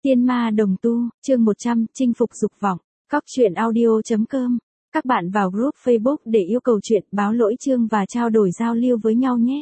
Tiên ma đồng tu, chương 100, chinh phục dục vọng. Cóc truyện audio.com. Các bạn vào group Facebook để yêu cầu chuyện, báo lỗi chương và trao đổi giao lưu với nhau nhé.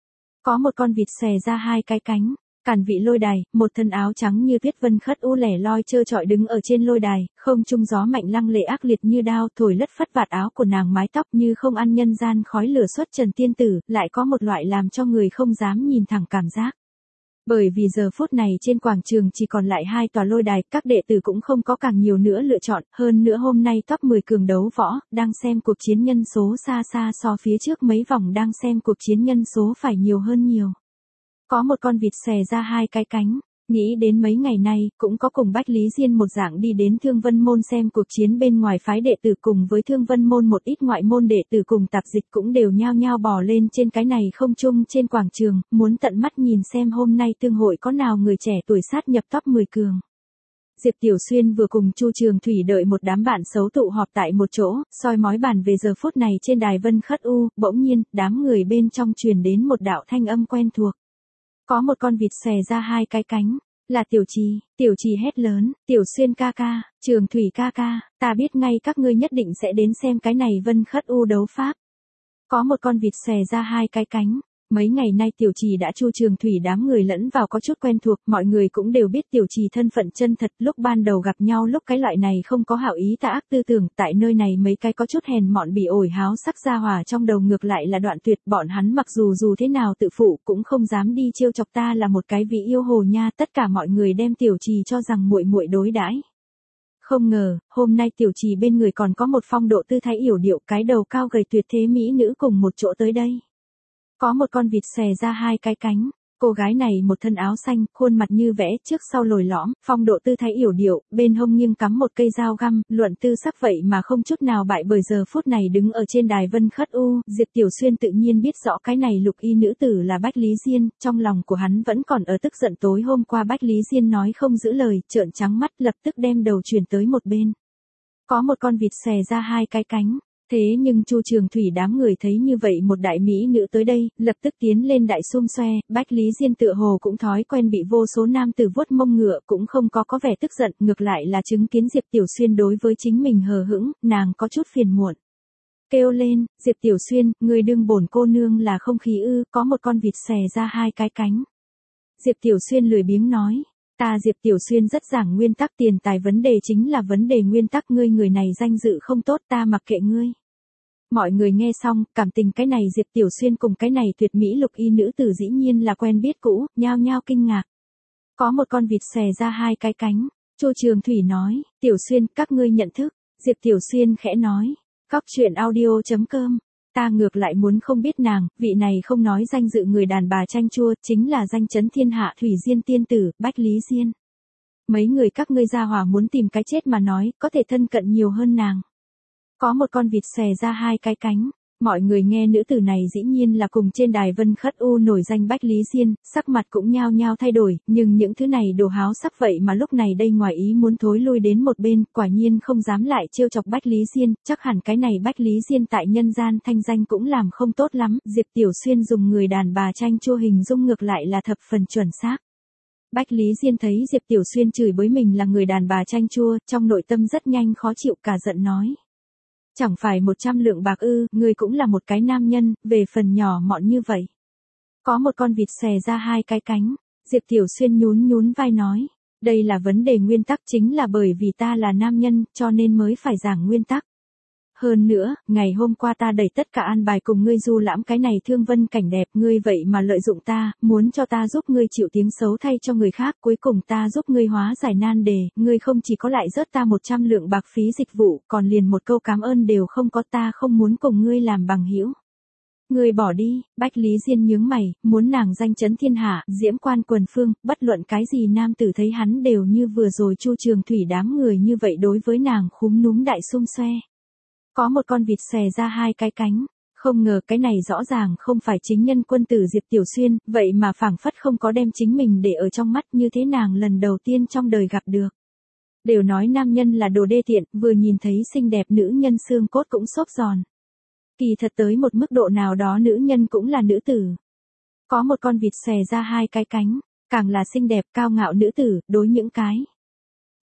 Có một con vịt xòe ra hai cái cánh, cản vị lôi đài, một thân áo trắng như tuyết vân khất u lẻ loi trơ trọi đứng ở trên lôi đài, không trung gió mạnh lăng lệ ác liệt như đao thổi lất phất vạt áo của nàng, mái tóc như không ăn nhân gian khói lửa xuất trần tiên tử, lại có một loại làm cho người không dám nhìn thẳng cảm giác. Bởi vì giờ phút này trên quảng trường chỉ còn lại hai tòa lôi đài, các đệ tử cũng không có càng nhiều nữa lựa chọn, hơn nữa hôm nay top 10 cường đấu võ, đang xem cuộc chiến nhân số xa xa so phía trước mấy vòng đang xem cuộc chiến nhân số phải nhiều hơn nhiều. Có một con vịt xòe ra hai cái cánh, nghĩ đến mấy ngày nay, cũng có cùng Bách Lý Diên một dạng đi đến Thương Vân Môn xem cuộc chiến bên ngoài, phái đệ tử cùng với Thương Vân Môn một ít ngoại môn đệ tử cùng tạp dịch cũng đều nhao nhao bò lên trên cái này không trung trên quảng trường, muốn tận mắt nhìn xem hôm nay tương hội có nào người trẻ tuổi sát nhập top 10 cường. Diệp Tiểu Xuyên vừa cùng Chu Trường Thủy đợi một đám bạn xấu tụ họp tại một chỗ, soi mói bàn về giờ phút này trên đài Vân Khất U, bỗng nhiên, đám người bên trong truyền đến một đạo thanh âm quen thuộc. Có một con vịt xòe ra hai cái cánh, là Tiểu Trì hét lớn, Tiểu Xuyên ca ca, Trường Thủy ca ca, ta biết ngay các ngươi nhất định sẽ đến xem cái này Vân Khất U đấu pháp. Có một con vịt xòe ra hai cái cánh, mấy ngày nay Tiểu Trì đã Chu Trường Thủy đám người lẫn vào có chút quen thuộc, mọi người cũng đều biết Tiểu Trì thân phận chân thật, lúc ban đầu gặp nhau lúc cái loại này không có hảo ý tà ác tư tưởng, tại nơi này mấy cái có chút hèn mọn bị ổi háo sắc ra hỏa trong đầu ngược lại là đoạn tuyệt, bọn hắn mặc dù thế nào tự phụ cũng không dám đi trêu chọc ta là một cái vị yêu hồ nha, tất cả mọi người đem Tiểu Trì cho rằng muội muội đối đãi. Không ngờ, hôm nay Tiểu Trì bên người còn có một phong độ tư thái yểu điệu, cái đầu cao gầy tuyệt thế mỹ nữ cùng một chỗ tới đây. Có một con vịt xòe ra hai cái cánh, cô gái này một thân áo xanh, khuôn mặt như vẽ, trước sau lồi lõm, phong độ tư thái yểu điệu, bên hông nghiêng cắm một cây dao găm, luận tư sắc vậy mà không chút nào bại bởi giờ phút này đứng ở trên đài Vân Khất U, Diệp Tiểu Xuyên tự nhiên biết rõ cái này lục y nữ tử là Bách Lý Diên, trong lòng của hắn vẫn còn ở tức giận tối hôm qua Bách Lý Diên nói không giữ lời, trợn trắng mắt lập tức đem đầu chuyển tới một bên. Có một con vịt xòe ra hai cái cánh. Thế nhưng Chu Trường Thủy đám người thấy như vậy một đại mỹ nữ tới đây, lập tức tiến lên đại xum xoe, Bách Lý Diên tựa hồ cũng thói quen bị vô số nam tử vuốt mông ngựa, cũng không có vẻ tức giận, ngược lại là chứng kiến Diệp Tiểu Xuyên đối với chính mình hờ hững, nàng có chút phiền muộn. Kêu lên, Diệp Tiểu Xuyên, người đương bổn cô nương là không khí ư, có một con vịt xòe ra hai cái cánh. Diệp Tiểu Xuyên lười biếng nói. Ta Diệp Tiểu Xuyên rất giảng nguyên tắc, tiền tài vấn đề chính là vấn đề nguyên tắc, ngươi người này danh dự không tốt, ta mặc kệ ngươi. Mọi người nghe xong, cảm tình cái này Diệp Tiểu Xuyên cùng cái này tuyệt mỹ lục y nữ tử dĩ nhiên là quen biết cũ, nhao nhao kinh ngạc. Có một con vịt xòe ra hai cái cánh, Chu Trường Thủy nói, Tiểu Xuyên, các ngươi nhận thức, Diệp Tiểu Xuyên khẽ nói, Cóc truyện audio.com. Ta ngược lại muốn không biết nàng, vị này không nói danh dự người đàn bà chanh chua, chính là danh chấn thiên hạ Thủy Diên tiên tử, Bách Lý Diên. Mấy người các ngươi ra hỏa muốn tìm cái chết mà nói, có thể thân cận nhiều hơn nàng. Có một con vịt xòe ra hai cái cánh, mọi người nghe nữ tử này dĩ nhiên là cùng trên đài Vân Khất U nổi danh Bách Lý Diên, sắc mặt cũng nhao nhao thay đổi, nhưng những thứ này đồ háo sắc vậy mà lúc này đây ngoài ý muốn thối lui đến một bên, quả nhiên không dám lại trêu chọc Bách Lý Diên, chắc hẳn cái này Bách Lý Diên tại nhân gian thanh danh cũng làm không tốt lắm, Diệp Tiểu Xuyên dùng người đàn bà chanh chua hình dung ngược lại là thập phần chuẩn xác. Bách Lý Diên thấy Diệp Tiểu Xuyên chửi bới mình là người đàn bà chanh chua, trong nội tâm rất nhanh khó chịu cả giận nói. Chẳng phải 100 lượng bạc ư, ngươi cũng là một cái nam nhân, về phần nhỏ mọn như vậy. Có một con vịt xòe ra hai cái cánh, Diệp Tiểu Xuyên nhún vai nói, đây là vấn đề nguyên tắc, chính là bởi vì ta là nam nhân, cho nên mới phải giảng nguyên tắc. Hơn nữa, ngày hôm qua ta đẩy tất cả an bài cùng ngươi du lãm cái này thương vân cảnh đẹp, ngươi vậy mà lợi dụng ta, muốn cho ta giúp ngươi chịu tiếng xấu thay cho người khác, cuối cùng ta giúp ngươi hóa giải nan đề, ngươi không chỉ có lại rớt ta 100 lượng bạc phí dịch vụ, còn liền một câu cảm ơn đều không có, ta không muốn cùng ngươi làm bằng hữu. Ngươi bỏ đi, Bách Lý Diên nhướng mày, muốn nàng danh chấn thiên hạ, diễm quan quần phương, bất luận cái gì nam tử thấy hắn đều như vừa rồi Chu Trường Thủy đám người như vậy đối với nàng khúm núm đại xum xoe. Có một con vịt xòe ra hai cái cánh, không ngờ cái này rõ ràng không phải chính nhân quân tử Diệp Tiểu Xuyên, vậy mà phảng phất không có đem chính mình để ở trong mắt, như thế nàng lần đầu tiên trong đời gặp được. Đều nói nam nhân là đồ đê tiện, vừa nhìn thấy xinh đẹp nữ nhân xương cốt cũng xốp giòn. Kỳ thật tới một mức độ nào đó nữ nhân cũng là nữ tử. Có một con vịt xòe ra hai cái cánh, càng là xinh đẹp cao ngạo nữ tử, đối những cái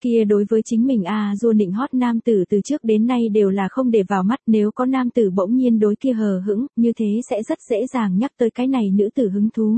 Kia đối với chính mình du nịnh hót nam tử từ trước đến nay đều là không để vào mắt, nếu có nam tử bỗng nhiên đối kia hờ hững, như thế sẽ rất dễ dàng nhắc tới cái này nữ tử hứng thú.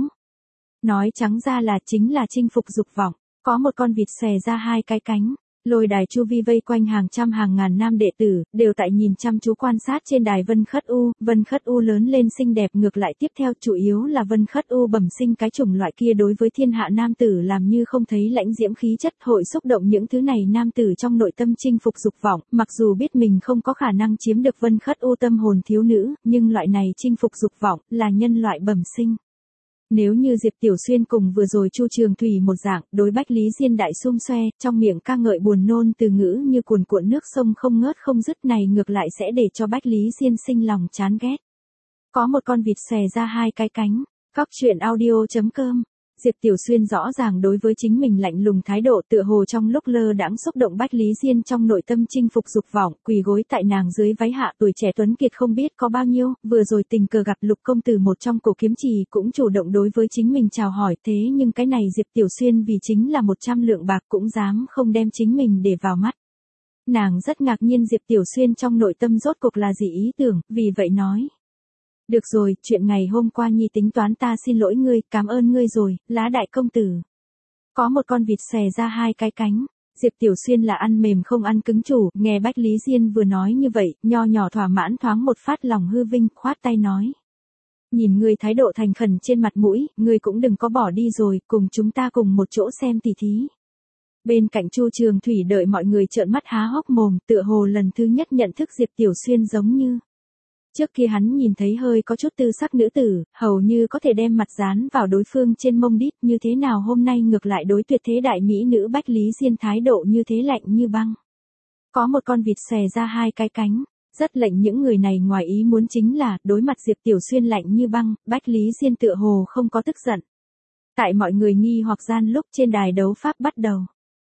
Nói trắng ra là chính là chinh phục dục vọng, có một con vịt xòe ra hai cái cánh. Lôi đài chu vi vây quanh hàng trăm hàng ngàn nam đệ tử, đều tại nhìn chăm chú quan sát trên đài Vân Khất U lớn lên xinh đẹp, ngược lại tiếp theo chủ yếu là Vân Khất U bẩm sinh cái chủng loại kia đối với thiên hạ nam tử làm như không thấy lãnh diễm khí chất, hội xúc động những thứ này nam tử trong nội tâm chinh phục dục vọng, mặc dù biết mình không có khả năng chiếm được Vân Khất U tâm hồn thiếu nữ, nhưng loại này chinh phục dục vọng là nhân loại bẩm sinh. Nếu như Diệp Tiểu Xuyên cùng vừa rồi Chu Trường Thủy một dạng, đối Bách Lý Diên đại xum xoe, trong miệng ca ngợi buồn nôn từ ngữ như cuồn cuộn nước sông không ngớt không dứt, này ngược lại sẽ để cho Bách Lý Diên sinh lòng chán ghét. Có một con vịt xòe ra hai cái cánh. Cóc truyện audio.com. Diệp Tiểu Xuyên rõ ràng đối với chính mình lạnh lùng thái độ, tựa hồ trong lúc lơ đãng xúc động Bách Lý Diên trong nội tâm chinh phục dục vọng, quỳ gối tại nàng dưới váy hạ. Tuổi trẻ tuấn kiệt không biết có bao nhiêu, vừa rồi tình cờ gặp Lục công tử một trong cổ kiếm trì cũng chủ động đối với chính mình chào hỏi, thế nhưng cái này Diệp Tiểu Xuyên vì chính là 100 lượng bạc cũng dám không đem chính mình để vào mắt. Nàng rất ngạc nhiên Diệp Tiểu Xuyên trong nội tâm rốt cuộc là gì ý tưởng, vì vậy nói: được rồi, chuyện ngày hôm qua nhi tính toán, ta xin lỗi ngươi, cảm ơn ngươi rồi, Lá đại công tử. Có một con vịt xòe ra hai cái cánh. Diệp Tiểu Xuyên là ăn mềm không ăn cứng chủ, nghe Bách Lý Diên vừa nói như vậy, nho nhỏ thỏa mãn thoáng một phát lòng hư vinh, khoát tay nói: nhìn ngươi thái độ thành khẩn trên mặt mũi, ngươi cũng đừng có bỏ đi rồi, cùng chúng ta cùng một chỗ xem tỉ thí. Bên cạnh Chu Trường Thủy đợi mọi người trợn mắt há hốc mồm, tựa hồ lần thứ nhất nhận thức Diệp Tiểu Xuyên giống như. Trước kia hắn nhìn thấy hơi có chút tư sắc nữ tử, hầu như có thể đem mặt dán vào đối phương trên mông đít, như thế nào hôm nay ngược lại đối tuyệt thế đại mỹ nữ Bách Lý Diên thái độ như thế lạnh như băng. Có một con vịt xòe ra hai cái cánh, rất lệnh những người này ngoài ý muốn chính là, đối mặt Diệp Tiểu Xuyên lạnh như băng, Bách Lý Diên tựa hồ không có tức giận. Tại mọi người nghi hoặc gian lúc trên đài đấu pháp bắt đầu.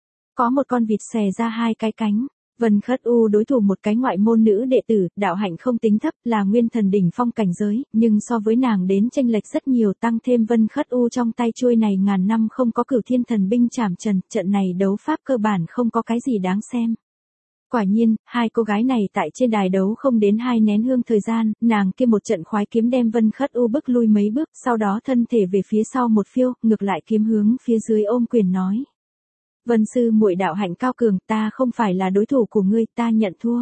Có một con vịt xòe ra hai cái cánh. Vân Khất U đối thủ một cái ngoại môn nữ đệ tử, đạo hạnh không tính thấp, là nguyên thần đỉnh phong cảnh giới, nhưng so với nàng đến chênh lệch rất nhiều, tăng thêm Vân Khất U trong tay chuôi này ngàn năm không có Cửu Thiên Thần binh trảm trần, trận này đấu pháp cơ bản không có cái gì đáng xem. Quả nhiên, hai cô gái này tại trên đài đấu không đến 2 nén hương thời gian, nàng kia một trận khoái kiếm đem Vân Khất U bước lui mấy bước, sau đó thân thể về phía sau một phiêu, ngược lại kiếm hướng phía dưới ôm quyền nói: Vân sư muội đạo hạnh cao cường, ta không phải là đối thủ của ngươi, ta nhận thua.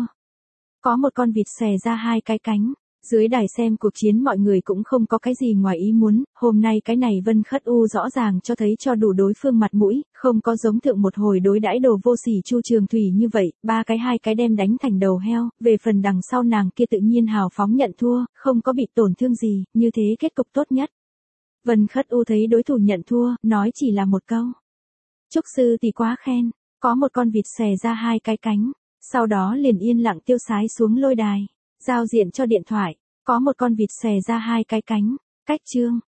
Có một con vịt xòe ra hai cái cánh. Dưới đài xem cuộc chiến mọi người cũng không có cái gì ngoài ý muốn, hôm nay cái này Vân Khất U rõ ràng cho thấy cho đủ đối phương mặt mũi, không có giống thượng một hồi đối đãi đồ vô sỉ Chu Trường Thủy như vậy, hai cái đem đánh thành đầu heo, về phần đằng sau nàng kia tự nhiên hào phóng nhận thua, không có bị tổn thương gì, như thế kết cục tốt nhất. Vân Khất U thấy đối thủ nhận thua, nói chỉ là một câu: Trúc sư thì quá khen. Có một con vịt xòe ra hai cái cánh, sau đó liền yên lặng tiêu sái xuống lôi đài, giao diện cho điện thoại. Có một con vịt xòe ra hai cái cánh, cách chương.